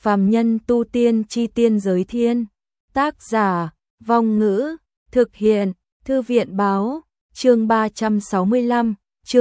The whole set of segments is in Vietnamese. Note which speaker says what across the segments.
Speaker 1: Phàm nhân tu tiên chi tiên giới thiên. Tác giả, Vong Ngữ, thực hiện, Thư viện báo, chương 365,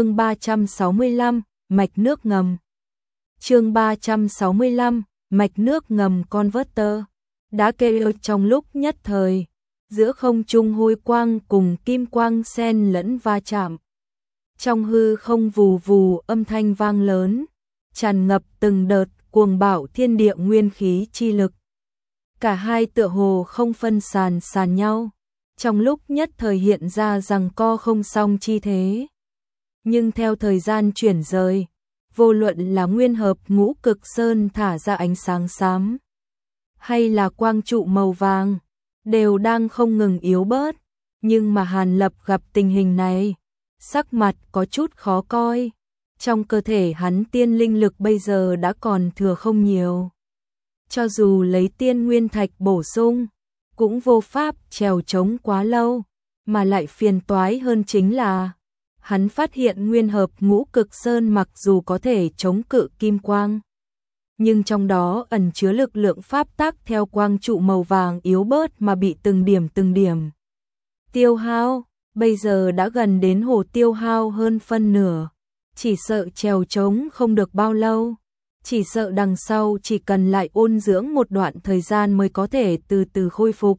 Speaker 1: mạch nước ngầm. Chương 365, mạch nước ngầm Converter. Đã kêu trong lúc nhất thời, giữa không trung hôi quang cùng kim quang xen lẫn va chạm. Trong hư không vù vù âm thanh vang lớn, tràn ngập từng đợt cuồng bạo thiên địa nguyên khí chi lực. Cả hai tựa hồ không phân sàn nhau, trong lúc nhất thời hiện ra giằng co không xong chi thế. Nhưng theo thời gian chuyển rời, vô luận là nguyên hợp ngũ cực sơn thả ra ánh sáng xám, hay là quang trụ màu vàng, đều đang không ngừng yếu bớt. Nhưng mà Hàn Lập gặp tình hình này, sắc mặt có chút khó coi. Trong cơ thể hắn tiên linh lực bây giờ đã còn thừa không nhiều. Cho dù lấy tiên nguyên thạch bổ sung, cũng vô pháp trèo trống quá lâu, mà lại phiền toái hơn chính là hắn phát hiện nguyên hợp ngũ cực sơn mặc dù có thể chống cự kim quang, nhưng trong đó ẩn chứa lực lượng pháp tắc theo quang trụ màu vàng yếu bớt mà bị từng điểm tiêu hao, bây giờ đã gần đến hồ tiêu hao hơn phân nửa. Chỉ sợ trèo trống không được bao lâu, chỉ sợ đằng sau chỉ cần lại ôn dưỡng một đoạn thời gian mới có thể từ từ khôi phục.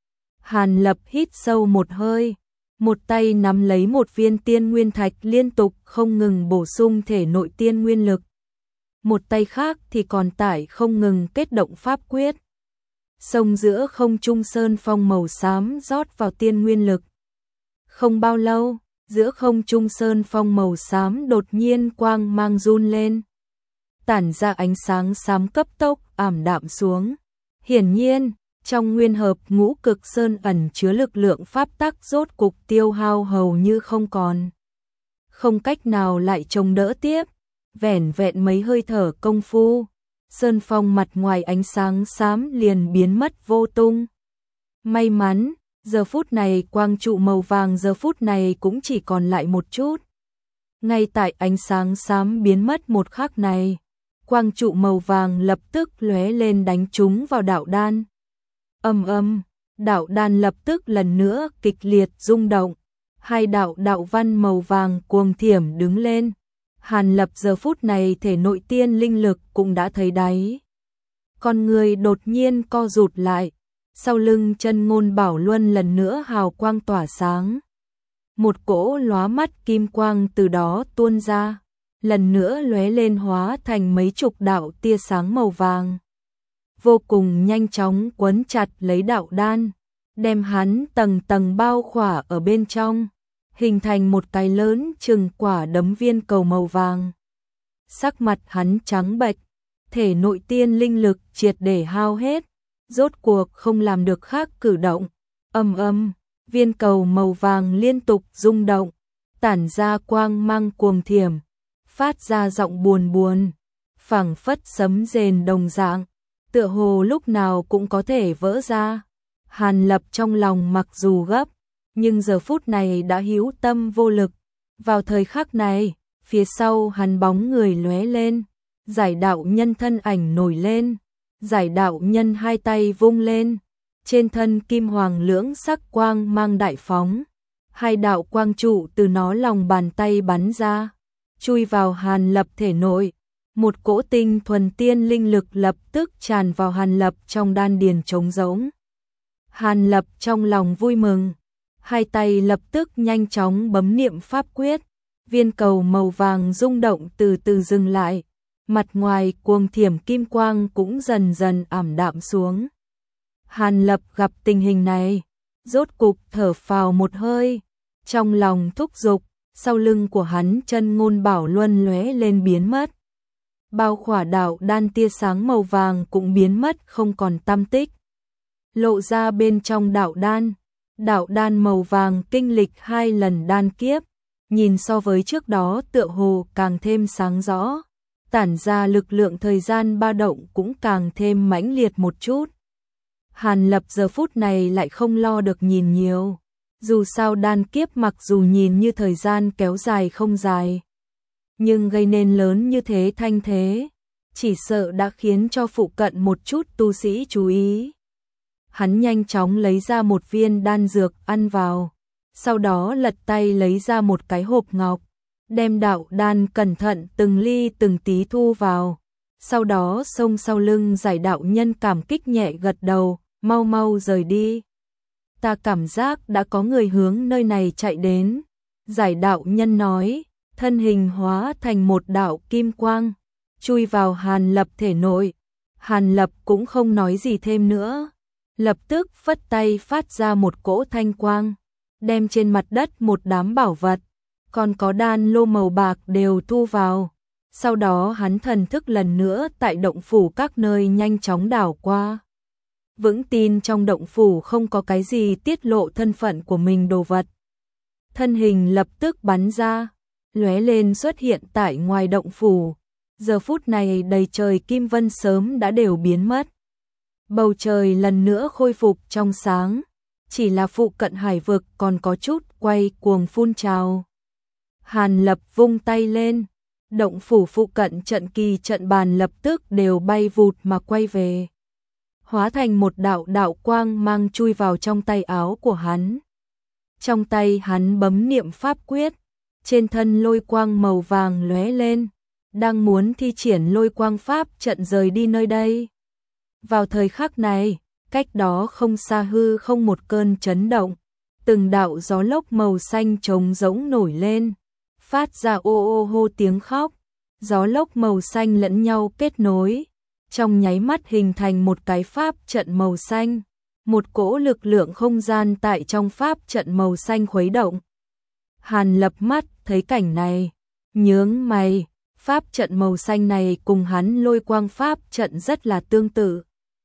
Speaker 1: Hàn Lập hít sâu một hơi, một tay nắm lấy một viên tiên nguyên thạch liên tục không ngừng bổ sung thể nội tiên nguyên lực. Một tay khác thì còn tải không ngừng kết động pháp quyết. Sông giữa không trung sơn phong màu xám rót vào tiên nguyên lực. Không bao lâu, giữa không trung sơn phong màu xám đột nhiên quang mang run lên, tản ra ánh sáng xám cấp tốc ảm đạm xuống. Hiển nhiên, trong nguyên hợp ngũ cực sơn ẩn chứa lực lượng pháp tắc rốt cục tiêu hao hầu như không còn. Không cách nào lại chống đỡ tiếp, vẻn vẹn mấy hơi thở công phu, sơn phong mặt ngoài ánh sáng xám liền biến mất vô tung. May mắn, giờ phút này quang trụ màu vàng giờ phút này cũng chỉ còn lại một chút. Ngay tại ánh sáng xám biến mất một khắc này, quang trụ màu vàng lập tức lóe lên đánh trúng vào đạo đan. Đạo đan lập tức lần nữa kịch liệt rung động, hai đạo văn màu vàng cuồng thiểm đứng lên. Hàn Lập giờ phút này thể nội tiên linh lực cũng đã thấy đáy. Con người đột nhiên co rụt lại. Sau lưng Chân Ngôn Bảo Luân lần nữa hào quang tỏa sáng. Một cỗ lóa mắt kim quang từ đó tuôn ra, lần nữa lóe lên hóa thành mấy chục đạo tia sáng màu vàng. Vô cùng nhanh chóng quấn chặt lấy đạo đan, đem hắn tầng tầng bao khỏa ở bên trong, hình thành một cái lớn chừng quả đấm viên cầu màu vàng. Sắc mặt hắn trắng bệch, thể nội tiên linh lực triệt để hao hết. Rốt cuộc không làm được khác cử động. Viên cầu màu vàng liên tục rung động, tản ra quang mang cuồng thiểm, phát ra giọng buồn, phảng phất sấm rền đồng dạng, tựa hồ lúc nào cũng có thể vỡ ra. Hàn Lập trong lòng mặc dù gấp, nhưng giờ phút này đã hữu tâm vô lực. Vào thời khắc này, phía sau hắn bóng người lóe lên, Giải đạo nhân thân ảnh nổi lên. Giải đạo nhân hai tay vung lên, trên thân kim hoàng lưỡng sắc quang mang đại phóng, hai đạo quang trụ từ nó lòng bàn tay bắn ra, chui vào Hàn Lập thể nội. Một cỗ tinh thuần tiên linh lực lập tức tràn vào Hàn Lập trong đan điền trống rỗng. Hàn Lập trong lòng vui mừng, hai tay lập tức nhanh chóng bấm niệm pháp quyết, viên cầu màu vàng rung động từ từ dừng lại. Mặt ngoài cuồng thiểm kim quang cũng dần dần ảm đạm xuống. Hàn Lập gặp tình hình này, rốt cục thở phào một hơi, trong lòng thúc giục, sau lưng của hắn Chân Ngôn Bảo Luân lóe lên biến mất. Bao khỏa đạo đan tia sáng màu vàng cũng biến mất không còn tăm tích. Lộ ra bên trong đạo đan màu vàng kinh lịch 2 lần đan kiếp, nhìn so với trước đó tựa hồ càng thêm sáng rõ. Tản ra lực lượng thời gian ba động cũng càng thêm mãnh liệt một chút. Hàn Lập giờ phút này lại không lo được nhìn nhiều. Dù sao đan kiếp mặc dù nhìn như thời gian kéo dài không dài, nhưng gây nên lớn như thế thanh thế, chỉ sợ đã khiến cho phụ cận một chút tu sĩ chú ý. Hắn nhanh chóng lấy ra một viên đan dược ăn vào, sau đó lật tay lấy ra một cái hộp ngọc, đem đạo đan cẩn thận từng ly từng tí thu vào, sau đó xông sau lưng Giải đạo nhân cảm kích nhẹ gật đầu, mau mau rời đi. Ta cảm giác đã có người hướng nơi này chạy đến. Giải đạo nhân nói, thân hình hóa thành một đạo kim quang, chui vào Hàn Lập thể nội. Hàn Lập cũng không nói gì thêm nữa, lập tức phất tay phát ra một cỗ thanh quang, đem trên mặt đất một đám bảo vật, còn có đan lô màu bạc đều thu vào. Sau đó hắn thần thức lần nữa tại động phủ các nơi nhanh chóng đảo qua. Vững tin trong động phủ không có cái gì tiết lộ thân phận của mình đồ vật. Thân hình lập tức bắn ra, lóe lên xuất hiện tại ngoài động phủ. Giờ phút này đầy trời kim vân sớm đã đều biến mất. Bầu trời lần nữa khôi phục trong sáng, chỉ là phụ cận hải vực còn có chút quay cuồng phun trào. Hàn Lập vung tay lên, động phủ phụ cận trận kỳ trận bàn lập tức đều bay vụt mà quay về, hóa thành một đạo đạo quang mang chui vào trong tay áo của hắn. Trong tay hắn bấm niệm pháp quyết, trên thân lôi quang màu vàng lóe lên, đang muốn thi triển lôi quang pháp trận rời đi nơi đây. Vào thời khắc này, cách đó không xa hư không một cơn chấn động, từng đạo gió lốc màu xanh trống rỗng nổi lên, phát ra ô ô hô tiếng khóc. Gió lốc màu xanh lẫn nhau kết nối, trong nháy mắt hình thành một cái pháp trận màu xanh, một cỗ lực lượng không gian tại trong pháp trận màu xanh khuấy động. Hàn Lập mắt thấy cảnh này, nhướng mày, pháp trận màu xanh này cùng hắn lôi quang pháp trận rất là tương tự.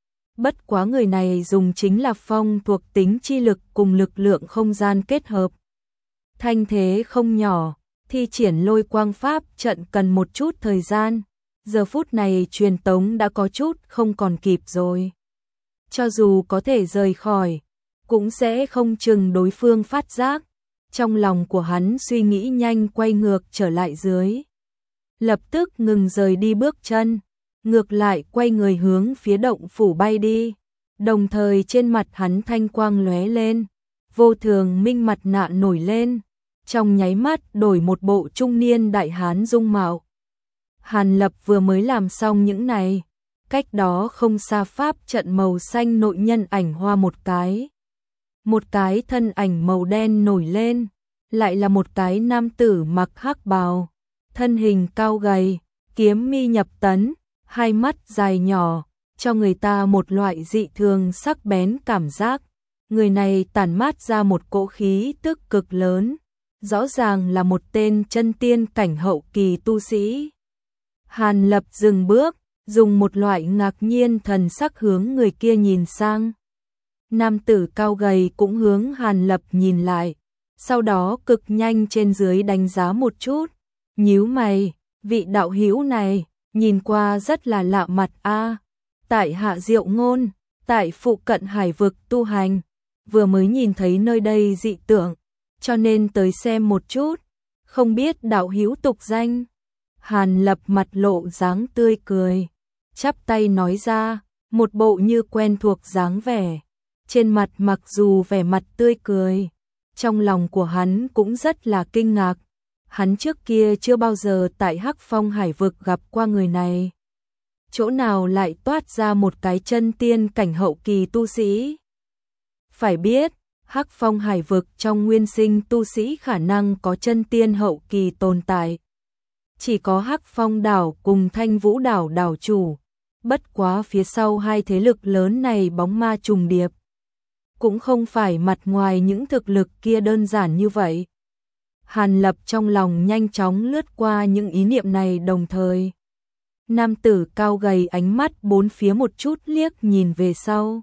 Speaker 1: Bất quá người này dùng chính là phong thuộc tính chi lực cùng lực lượng không gian kết hợp. Thanh thế không nhỏ, thi triển lôi quang pháp trận cần một chút thời gian, giờ phút này truyền tống đã có chút không còn kịp rồi. Cho dù có thể rời khỏi, cũng sẽ không chừng đối phương phát giác. Trong lòng của hắn suy nghĩ nhanh quay ngược trở lại dưới. Lập tức ngừng rời đi bước chân, ngược lại quay người hướng phía động phủ bay đi. Đồng thời trên mặt hắn thanh quang lóe lên, vô thường minh mặt nạ nổi lên. Trong nháy mắt đổi một bộ trung niên đại hán dung mạo. Hàn Lập vừa mới làm xong những này, cách đó không xa pháp trận màu xanh nội nhân ảnh hoa một cái. Một cái thân ảnh màu đen nổi lên, lại là một cái nam tử mặc hắc bào, thân hình cao gầy, kiếm mi nhập tấn, hai mắt dài nhỏ, cho người ta một loại dị thường sắc bén cảm giác. Người này tản mát ra một cỗ khí tức cực lớn, rõ ràng là một tên chân tiên cảnh hậu kỳ tu sĩ. Hàn Lập dừng bước, dùng một loại ngạc nhiên thần sắc hướng người kia nhìn sang. Nam tử cao gầy cũng hướng Hàn Lập nhìn lại, sau đó cực nhanh trên dưới đánh giá một chút, nhíu mày, vị đạo hữu này, nhìn qua rất là lạ mặt a. Tại Hạ Diệu Ngôn, tại phụ cận hải vực tu hành, vừa mới nhìn thấy nơi đây dị tượng, cho nên tới xem một chút, không biết đạo hữu tục danh. Hàn Lập mặt lộ dáng tươi cười, chắp tay nói ra, một bộ như quen thuộc dáng vẻ. Trên mặt mặc dù vẻ mặt tươi cười, trong lòng của hắn cũng rất là kinh ngạc. Hắn trước kia chưa bao giờ tại Hắc Phong hải vực gặp qua người này. Chỗ nào lại toát ra một cái chân tiên cảnh hậu kỳ tu sĩ? Phải biết, Hắc Phong hải vực trong nguyên sinh tu sĩ khả năng có chân tiên hậu kỳ tồn tại. Chỉ có Hắc Phong đảo cùng Thanh Vũ đảo đảo chủ, bất quá phía sau hai thế lực lớn này bóng ma trùng điệp. Cũng không phải mặt ngoài những thực lực kia đơn giản như vậy. Hàn Lập trong lòng nhanh chóng lướt qua những ý niệm này đồng thời. Nam tử cao gầy ánh mắt bốn phía một chút liếc nhìn về sau.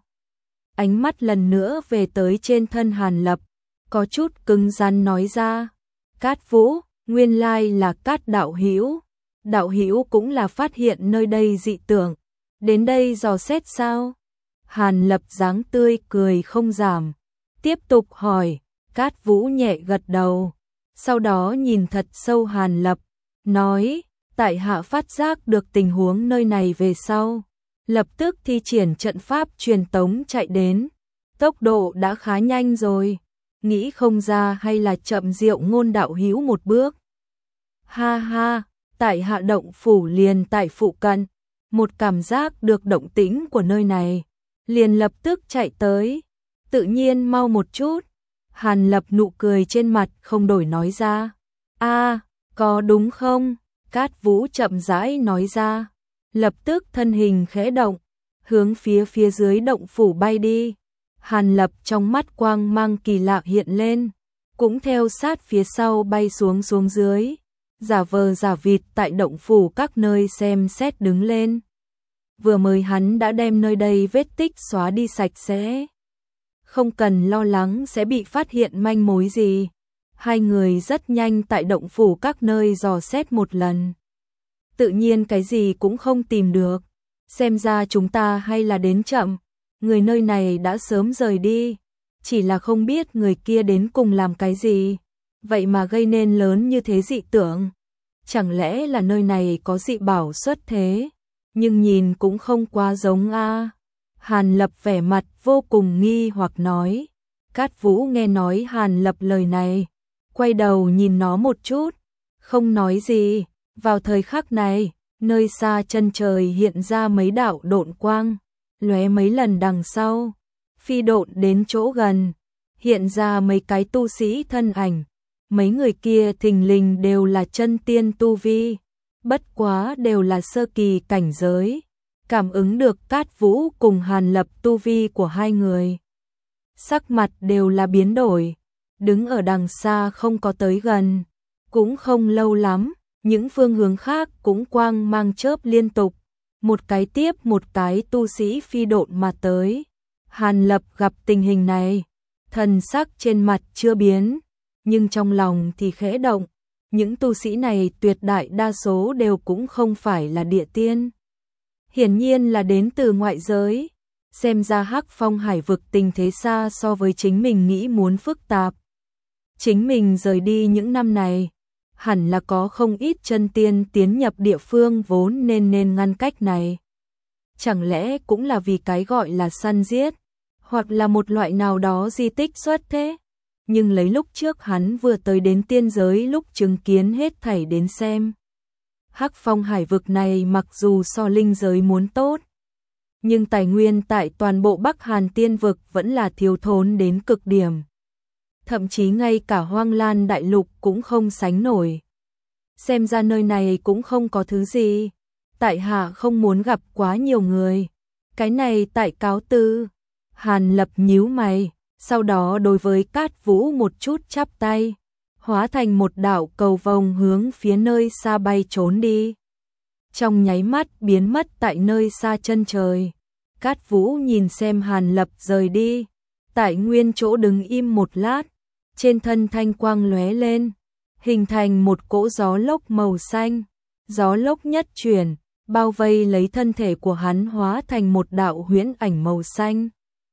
Speaker 1: Ánh mắt lần nữa về tới trên thân Hàn Lập, có chút cứng rắn nói ra. Cát Vũ, nguyên lai là Cát đạo hữu. Đạo hữu cũng là phát hiện nơi đây dị tượng, đến đây dò xét sao? Hàn Lập dáng tươi cười không giảm, tiếp tục hỏi. Cát Vũ nhẹ gật đầu, sau đó nhìn thật sâu Hàn Lập, nói, tại hạ phát giác được tình huống nơi này về sau, lập tức thi triển trận pháp truyền tống chạy đến, tốc độ đã khá nhanh rồi, nghĩ không ra hay là chậm Diệu Ngôn đạo hữu một bước. Ha ha, tại hạ động phủ liền tại phụ cận, một cảm giác được động tĩnh của nơi này, liền lập tức chạy tới, tự nhiên mau một chút. Hàn Lập nụ cười trên mặt không đổi nói ra. Có đúng không? Cát Vũ chậm rãi nói ra. Lập tức thân hình khẽ động, hướng phía dưới động phủ bay đi. Hàn Lập trong mắt quang mang kỳ lạ hiện lên, cũng theo sát phía sau bay xuống dưới, giả vờ giả vịt tại động phủ các nơi xem xét đứng lên. Vừa mới hắn đã đem nơi đây vết tích xóa đi sạch sẽ, không cần lo lắng sẽ bị phát hiện manh mối gì. Hai người rất nhanh tại động phủ các nơi dò xét một lần, tự nhiên cái gì cũng không tìm được. Xem ra chúng ta hay là đến chậm, người nơi này đã sớm rời đi, chỉ là không biết người kia đến cùng làm cái gì, vậy mà gây nên lớn như thế dị tưởng. Chẳng lẽ là nơi này có dị bảo xuất thế, nhưng nhìn cũng không quá giống a. Hàn Lập vẻ mặt vô cùng nghi hoặc nói. Cát Vũ nghe nói Hàn Lập lời này, quay đầu nhìn nó một chút, không nói gì. Vào thời khắc này, nơi xa chân trời hiện ra mấy đạo độn quang, lóe mấy lần đằng sau, phi độn đến chỗ gần, hiện ra mấy cái tu sĩ thân ảnh. Mấy người kia thình lình đều là chân tiên tu vi, bất quá đều là sơ kỳ cảnh giới. Cảm ứng được Cát Vũ cùng Hàn Lập tu vi của hai người, sắc mặt đều là biến đổi, đứng ở đằng xa không có tới gần. Cũng không lâu lắm, những phương hướng khác cũng quang mang chớp liên tục, một cái tiếp một cái tu sĩ phi độn mà tới. Hàn Lập gặp tình hình này, thần sắc trên mặt chưa biến, nhưng trong lòng thì khẽ động. Những tu sĩ này tuyệt đại đa số đều cũng không phải là địa tiên, hiển nhiên là đến từ ngoại giới. Xem ra Hắc Phong Hải vực tình thế xa so với chính mình nghĩ muốn phức tạp. Chính mình rời đi những năm này, hẳn là có không ít chân tiên tiến nhập địa phương vốn nên ngăn cách này. Chẳng lẽ cũng là vì cái gọi là săn giết, hoặc là một loại nào đó di tích xuất thế? Nhưng lấy lúc trước hắn vừa tới đến tiên giới lúc chứng kiến hết thảy đến xem, Hắc Phong Hải vực này mặc dù so linh giới muốn tốt, nhưng tài nguyên tại toàn bộ Bắc Hàn tiên vực vẫn là thiếu thốn đến cực điểm. Thậm chí ngay cả Hoang Lan đại lục cũng không sánh nổi. Xem ra nơi này cũng không có thứ gì. Tại hạ không muốn gặp quá nhiều người. Cái này tại cáo từ. Hàn Lập nhíu mày, sau đó đối với Cát Vũ một chút chắp tay, hóa thành một đạo cầu vồng hướng phía nơi xa bay trốn đi. Trong nháy mắt biến mất tại nơi xa chân trời. Cát Vũ nhìn xem Hàn Lập rời đi, tại nguyên chỗ đứng im một lát, trên thân thanh quang lóe lên, hình thành một cỗ gió lốc màu xanh. Gió lốc nhất chuyển, bao vây lấy thân thể của hắn, hóa thành một đạo huyễn ảnh màu xanh.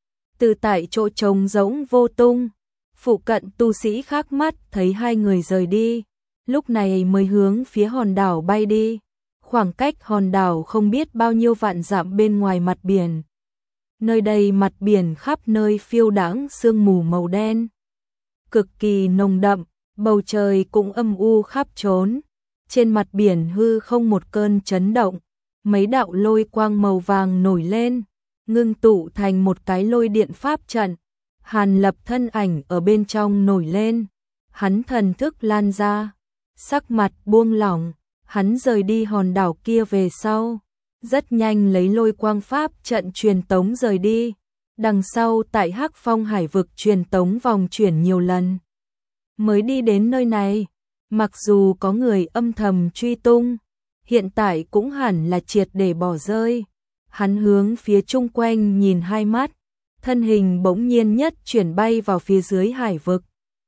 Speaker 1: Từ tại chỗ trống rỗng vô tung, phụ cận tu sĩ khác mắt thấy hai người rời đi, lúc này mới hướng phía hòn đảo bay đi. Khoảng cách hòn đảo không biết bao nhiêu vạn dặm bên ngoài mặt biển. Nơi đây mặt biển khắp nơi phiêu đãng sương mù màu đen, cực kỳ nồng đậm, bầu trời cũng âm u khắp trốn. Trên mặt biển hư không một cơn chấn động, mấy đạo lôi quang màu vàng nổi lên, ngưng tụ thành một cái lôi điện pháp trận. Hàn Lập thân ảnh ở bên trong nổi lên, hắn thần thức lan ra, sắc mặt buông lỏng. Hắn rời đi hòn đảo kia về sau, rất nhanh lấy lôi quang pháp trận truyền tống rời đi. Đằng sau tại Hắc Phong Hải vực truyền tống vòng chuyển nhiều lần, mới đi đến nơi này. Mặc dù có người âm thầm truy tung, hiện tại cũng hẳn là triệt để bỏ rơi. Hắn hướng phía chung quanh nhìn hai mắt, thân hình bỗng nhiên nhất chuyển bay vào phía dưới hải vực.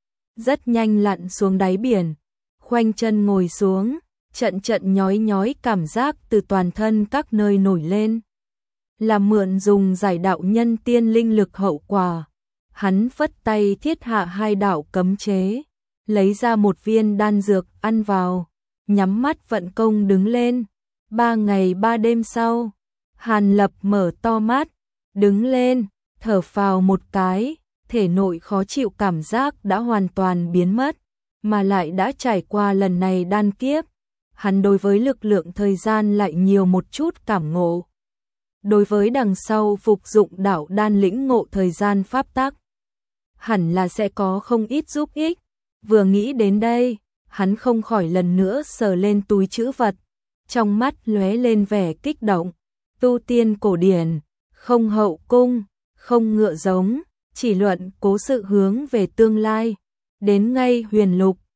Speaker 1: Rất nhanh lặn xuống đáy biển, khoanh chân ngồi xuống. Trận nhói nhói cảm giác từ toàn thân các nơi nổi lên, là mượn dùng giải đạo nhân tiên linh lực hậu quả. Hắn phất tay thiết hạ hai đạo cấm chế, lấy ra một viên đan dược ăn vào, nhắm mắt vận công đứng lên. 3 ngày 3 đêm sau, Hàn Lập mở to mắt, đứng lên, thở phào một cái, thể nội khó chịu cảm giác đã hoàn toàn biến mất, mà lại đã trải qua lần này đan kiếp. Hắn đối với lực lượng thời gian lại nhiều một chút cảm ngộ. Đối với đằng sau phục dụng đạo đan lĩnh ngộ thời gian pháp tắc, hẳn là sẽ có không ít giúp ích. Vừa nghĩ đến đây, hắn không khỏi lần nữa sờ lên túi trữ vật, trong mắt lóe lên vẻ kích động. Tu tiên cổ điển, không hậu cung, không ngựa giống, chỉ luận cố sự hướng về tương lai. Đến ngay huyền lục,